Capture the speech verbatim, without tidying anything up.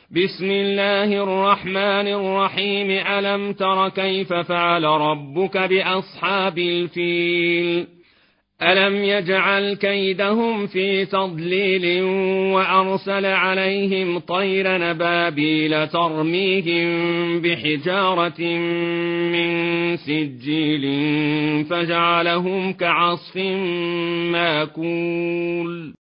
بسم الله الرحمن الرحيم. ألم تر كيف فعل ربك بأصحاب الفيل ألم يجعل كيدهم في تضليل وأرسل عليهم طير نبابيل ترميهم بحجارة من سجيل فجعلهم كعصف ماكول.